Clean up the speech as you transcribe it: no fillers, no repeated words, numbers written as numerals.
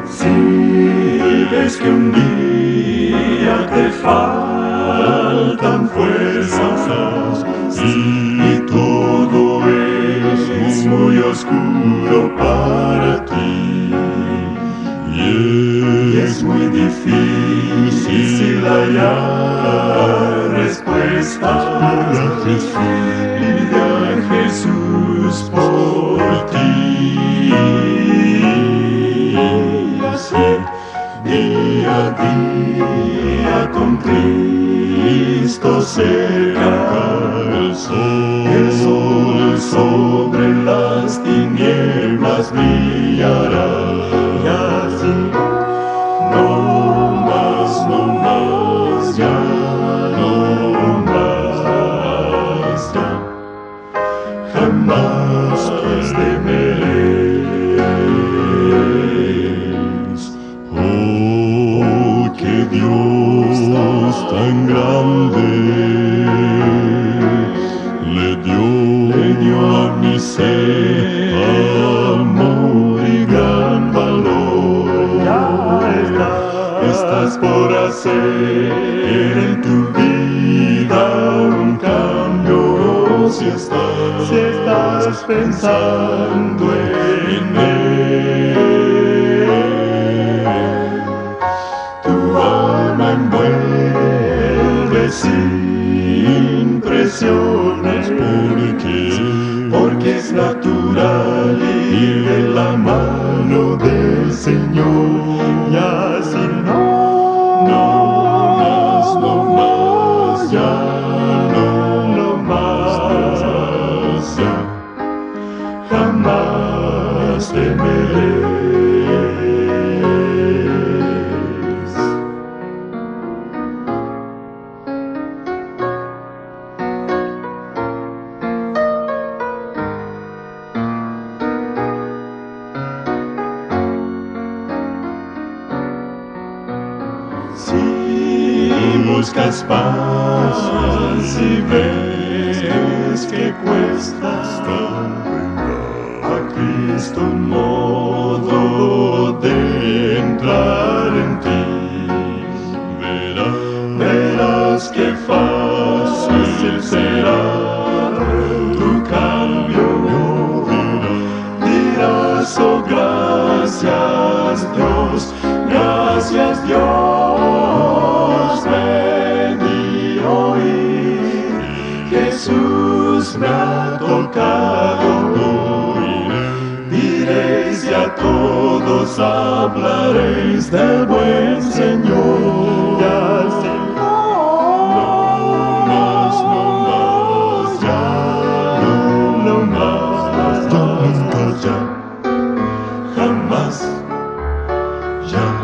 Si ves que un día te faltan fuerzas y todo es muy oscuro para ti y es muy difícil hallar respuestas, pide a Jesús por ti. Día a día con Cristo cerca, el sol sobre las tinieblas brillará. Y así, no más, ya, no más, ya, jamás temeré. Oh, que Dios tan grande le dio a mi ser amor y gran valor. Ya estás por hacer en tu vida un cambio. Si estás pensando en él, sin presiones, porque es natural ir de la mano del Señor. Y así no más, ya, no más, ya, jamás temeré. Si buscas paz y ves que cuesta a Cristo un modo de entrar en ti, verás que fácil será tu cambio. Dirás, oh, gracias Dios, ven y oír, Jesús me ha tocado. Diréis y a todos hablaréis del buen Señor. Ya, no más, ya, no más, ya, jamás, ya.